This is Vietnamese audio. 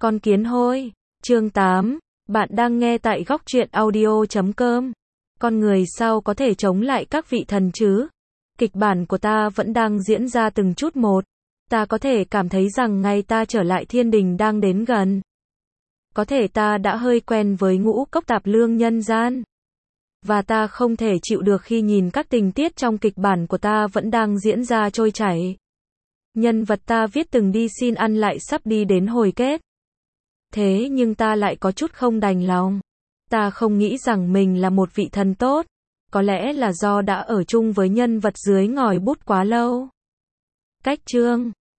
Con kiến hôi. Chương 8. Bạn đang nghe tại góc truyện audio.com. Con người sao có thể chống lại các vị thần chứ? Kịch bản của ta vẫn đang diễn ra từng chút một. Ta có thể cảm thấy rằng ngày ta trở lại thiên đình đang đến gần. Có thể ta đã hơi quen với ngũ cốc tạp lương nhân gian. Và ta không thể chịu được khi nhìn các tình tiết trong kịch bản của ta vẫn đang diễn ra trôi chảy. Nhân vật ta viết từng đi xin ăn lại sắp đi đến hồi kết. Thế nhưng ta lại có chút không đành lòng. Ta không nghĩ rằng mình là một vị thần tốt. Có lẽ là do đã ở chung với nhân vật dưới ngòi bút quá lâu. Cách chương